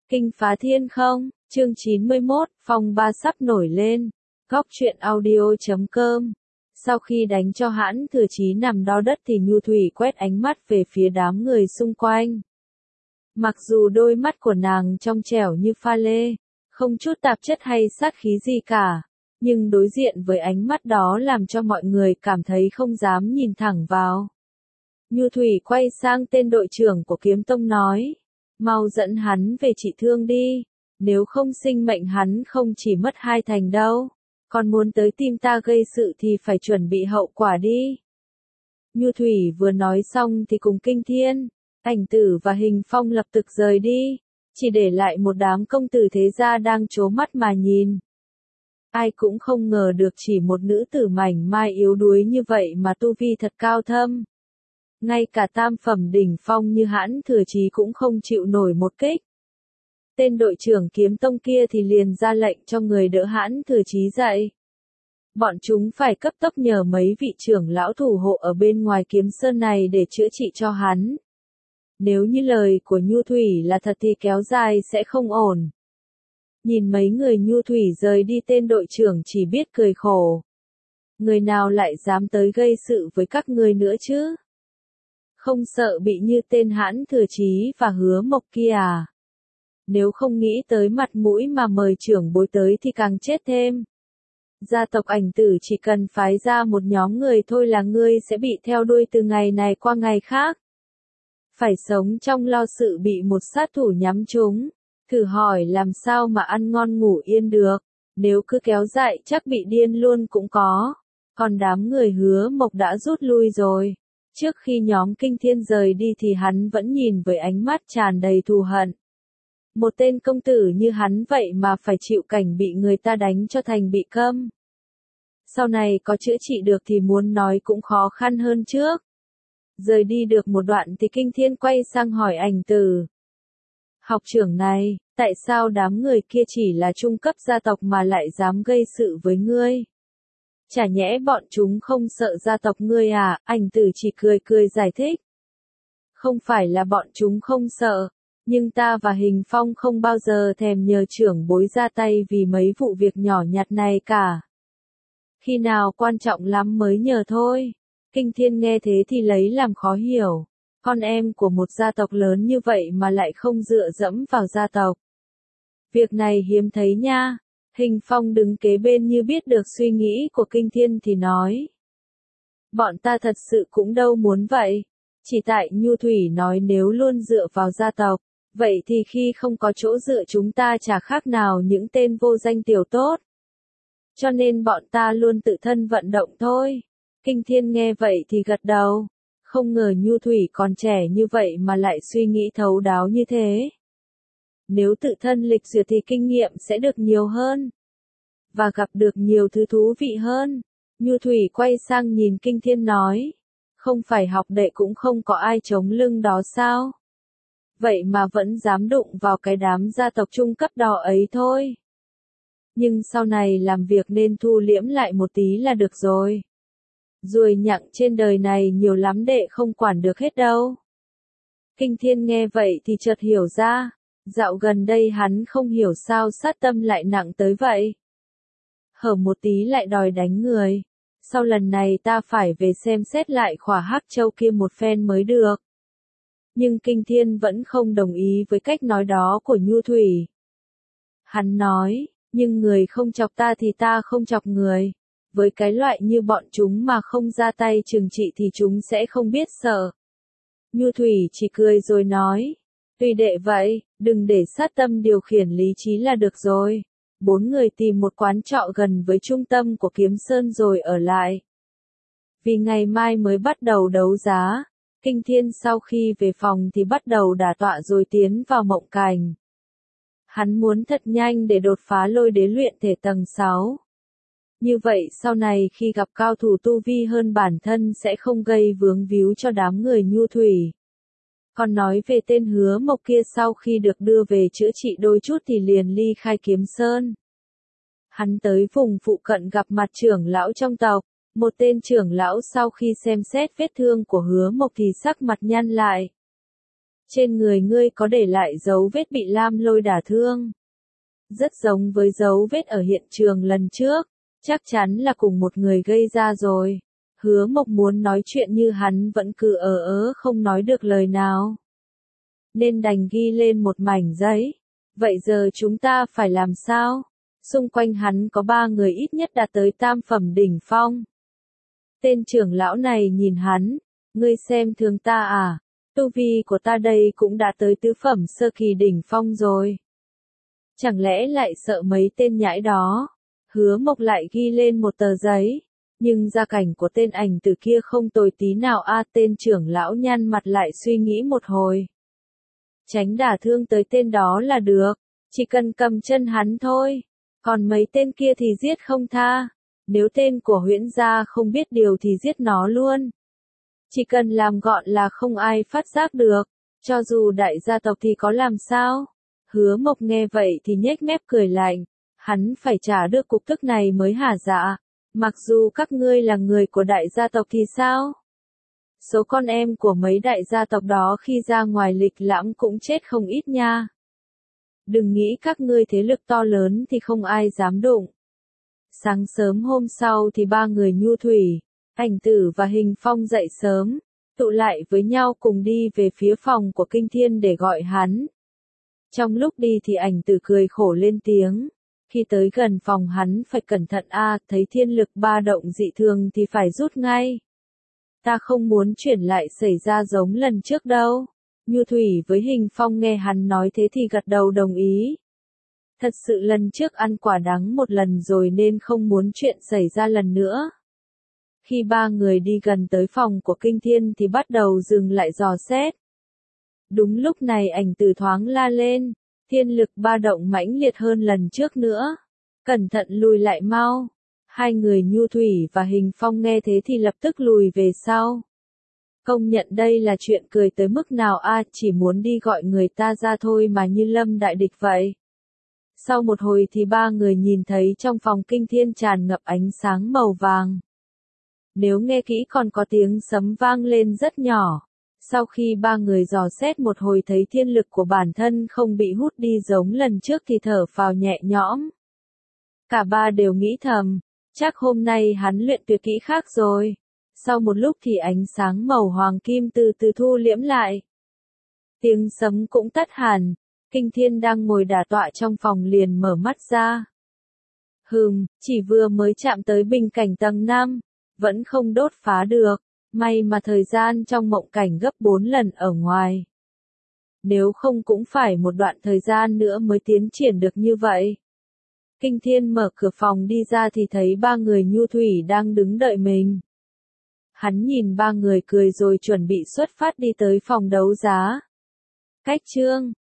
Kinh phá thiên không, chương 91, phòng ba sắp nổi lên. Góc truyện audio.com. Sau khi đánh cho Hãn Thừa Chí nằm đo đất thì Nhu Thủy quét ánh mắt về phía đám người xung quanh. Mặc dù đôi mắt của nàng trong trẻo như pha lê, không chút tạp chất hay sát khí gì cả, nhưng đối diện với ánh mắt đó làm cho mọi người cảm thấy không dám nhìn thẳng vào. Nhu Thủy quay sang tên đội trưởng của Kiếm Tông nói, mau dẫn hắn về trị thương đi, nếu không sinh mệnh hắn không chỉ mất 2 thành đâu, còn muốn tới tìm ta gây sự thì phải chuẩn bị hậu quả đi. Nhu Thủy vừa nói xong thì cùng Kinh Thiên, Ảnh Tử và Hình Phong lập tức rời đi, chỉ để lại một đám công tử thế gia đang trố mắt mà nhìn. Ai cũng không ngờ được chỉ một nữ tử mảnh mai yếu đuối như vậy mà tu vi thật cao thâm. Ngay cả tam phẩm đỉnh phong như Hãn Thừa Chí cũng không chịu nổi một kích. Tên đội trưởng Kiếm Tông kia thì liền ra lệnh cho người đỡ Hãn Thừa Chí dậy. Bọn chúng phải cấp tốc nhờ mấy vị trưởng lão thủ hộ ở bên ngoài Kiếm Sơn này để chữa trị cho hắn. Nếu như lời của Nhu Thủy là thật thì kéo dài sẽ không ổn. Nhìn mấy người Nhu Thủy rời đi, tên đội trưởng chỉ biết cười khổ. Người nào lại dám tới gây sự với các ngươi nữa chứ? Không sợ bị như tên Hãn Thừa Chí và Hứa Mộc kia à? Nếu không nghĩ tới mặt mũi mà mời trưởng bối tới thì càng chết thêm. Gia tộc Ảnh Tử chỉ cần phái ra một nhóm người thôi là ngươi sẽ bị theo đuôi từ ngày này qua ngày khác. Phải sống trong lo sự bị một sát thủ nhắm trúng. Thử hỏi làm sao mà ăn ngon ngủ yên được, nếu cứ kéo dài chắc bị điên luôn cũng có. Còn đám người Hứa Mộc đã rút lui rồi. Trước khi nhóm Kinh Thiên rời đi thì hắn vẫn nhìn với ánh mắt tràn đầy thù hận. Một tên công tử như hắn vậy mà phải chịu cảnh bị người ta đánh cho thành bị câm. Sau này có chữa trị được thì muốn nói cũng khó khăn hơn trước. Rời đi được một đoạn thì Kinh Thiên quay sang hỏi Ảnh Tử. Học trưởng này, tại sao đám người kia chỉ là trung cấp gia tộc mà lại dám gây sự với ngươi? Chả nhẽ bọn chúng không sợ gia tộc ngươi à? Ảnh Tử chỉ cười cười giải thích. Không phải là bọn chúng không sợ, nhưng ta và Hình Phong không bao giờ thèm nhờ trưởng bối ra tay vì mấy vụ việc nhỏ nhặt này cả. Khi nào quan trọng lắm mới nhờ thôi. Kinh Thiên nghe thế thì lấy làm khó hiểu. Con em của một gia tộc lớn như vậy mà lại không dựa dẫm vào gia tộc. Việc này hiếm thấy nha. Hình Phong đứng kế bên như biết được suy nghĩ của Kinh Thiên thì nói. Bọn ta thật sự cũng đâu muốn vậy. Chỉ tại Nhu Thủy nói nếu luôn dựa vào gia tộc, vậy thì khi không có chỗ dựa chúng ta chả khác nào những tên vô danh tiểu tốt. Cho nên bọn ta luôn tự thân vận động thôi. Kinh Thiên nghe vậy thì gật đầu. Không ngờ Nhu Thủy còn trẻ như vậy mà lại suy nghĩ thấu đáo như thế. Nếu tự thân lịch duyệt thì kinh nghiệm sẽ được nhiều hơn. Và gặp được nhiều thứ thú vị hơn. Nhu Thủy quay sang nhìn Kinh Thiên nói. Không phải học đệ cũng không có ai chống lưng đó sao? Vậy mà vẫn dám đụng vào cái đám gia tộc trung cấp đó ấy thôi. Nhưng sau này làm việc nên thu liễm lại một tí là được rồi. Ruồi nhặng trên đời này nhiều lắm đệ không quản được hết đâu. Kinh Thiên nghe vậy thì chợt hiểu ra. Dạo gần đây hắn không hiểu sao sát tâm lại nặng tới vậy. Hở một tí lại đòi đánh người. Sau lần này ta phải về xem xét lại khỏa Hắc Châu kia một phen mới được. Nhưng Kinh Thiên vẫn không đồng ý với cách nói đó của Nhu Thủy. Hắn nói, nhưng người không chọc ta thì ta không chọc người. Với cái loại như bọn chúng mà không ra tay trừng trị thì chúng sẽ không biết sợ. Nhu Thủy chỉ cười rồi nói, tùy đệ vậy, đừng để sát tâm điều khiển lý trí là được rồi. 4 người tìm một quán trọ gần với trung tâm của Kiếm Sơn rồi ở lại. Vì ngày mai mới bắt đầu đấu giá, Kinh Thiên sau khi về phòng thì bắt đầu đả tọa rồi tiến vào mộng cảnh. Hắn muốn thật nhanh để đột phá lôi đế luyện thể tầng 6. Như vậy sau này khi gặp cao thủ tu vi hơn bản thân sẽ không gây vướng víu cho đám người Nhu Thủy. Còn nói về tên Hứa Mộc kia, sau khi được đưa về chữa trị đôi chút thì liền ly khai Kiếm Sơn. Hắn tới vùng phụ cận gặp mặt trưởng lão trong tộc. Một tên trưởng lão sau khi xem xét vết thương của Hứa Mộc thì sắc mặt nhăn lại. Trên người ngươi có để lại dấu vết bị lam lôi đả thương. Rất giống với dấu vết ở hiện trường lần trước, chắc chắn là cùng một người gây ra rồi. Hứa Mộc muốn nói chuyện như hắn vẫn cứ không nói được lời nào. Nên đành ghi lên một mảnh giấy. Vậy giờ chúng ta phải làm sao? Xung quanh hắn có 3 người ít nhất đạt tới tam phẩm đỉnh phong. Tên trưởng lão này nhìn hắn, ngươi xem thường ta à? Tu vi của ta đây cũng đã tới tứ phẩm sơ kỳ đỉnh phong rồi. Chẳng lẽ lại sợ mấy tên nhãi đó? Hứa Mộc lại ghi lên một tờ giấy. Nhưng gia cảnh của tên ảnh tử kia không tồi tí nào tên trưởng lão nhăn mặt lại suy nghĩ một hồi. Tránh đả thương tới tên đó là được, chỉ cần cầm chân hắn thôi. Còn mấy tên kia thì giết không tha. Nếu tên của Huyễn gia không biết điều thì giết nó luôn. Chỉ cần làm gọn là không ai phát giác được. Cho dù đại gia tộc thì có làm sao? Hứa Mộc nghe vậy thì nhếch mép cười lạnh. Hắn phải trả được cục tức này mới hả dạ. Mặc dù các ngươi là người của đại gia tộc thì sao? Số con em của mấy đại gia tộc đó khi ra ngoài lịch lãm cũng chết không ít nha. Đừng nghĩ các ngươi thế lực to lớn thì không ai dám đụng. Sáng sớm hôm sau thì 3 người Nhu Thủy, Ảnh Tử và Hình Phong dậy sớm, tụ lại với nhau cùng đi về phía phòng của Kinh Thiên để gọi hắn. Trong lúc đi thì Ảnh Tử cười khổ lên tiếng. Khi tới gần phòng hắn phải cẩn thận thấy thiên lực ba động dị thường thì phải rút ngay. Ta không muốn chuyển lại xảy ra giống lần trước đâu. Nhu Thủy với Hình Phong nghe hắn nói thế thì gật đầu đồng ý. Thật sự lần trước ăn quả đắng một lần rồi nên không muốn chuyện xảy ra lần nữa. Khi 3 người đi gần tới phòng của Kinh Thiên thì bắt đầu dừng lại dò xét. Đúng lúc này Ảnh Tử thoáng la lên. Thiên lực ba động mãnh liệt hơn lần trước nữa. Cẩn thận lùi lại mau. 2 người Nhu Thủy và Hình Phong nghe thế thì lập tức lùi về sau. Công nhận đây là chuyện cười tới mức nào chỉ muốn đi gọi người ta ra thôi mà như lâm đại địch vậy. Sau một hồi thì 3 người nhìn thấy trong phòng Kinh Thiên tràn ngập ánh sáng màu vàng. Nếu nghe kỹ còn có tiếng sấm vang lên rất nhỏ. Sau khi 3 người dò xét một hồi thấy thiên lực của bản thân không bị hút đi giống lần trước thì thở phào nhẹ nhõm. Cả 3 đều nghĩ thầm, chắc hôm nay hắn luyện tuyệt kỹ khác rồi. Sau một lúc thì ánh sáng màu hoàng kim từ từ thu liễm lại. Tiếng sấm cũng tắt hẳn, Kinh Thiên đang ngồi đả tọa trong phòng liền mở mắt ra. Chỉ vừa mới chạm tới bình cảnh tầng 5, vẫn không đốt phá được. May mà thời gian trong mộng cảnh gấp 4 lần ở ngoài. Nếu không cũng phải một đoạn thời gian nữa mới tiến triển được như vậy. Kinh Thiên mở cửa phòng đi ra thì thấy 3 người Nhu Thủy đang đứng đợi mình. Hắn nhìn 3 người cười rồi chuẩn bị xuất phát đi tới phòng đấu giá. Cách chương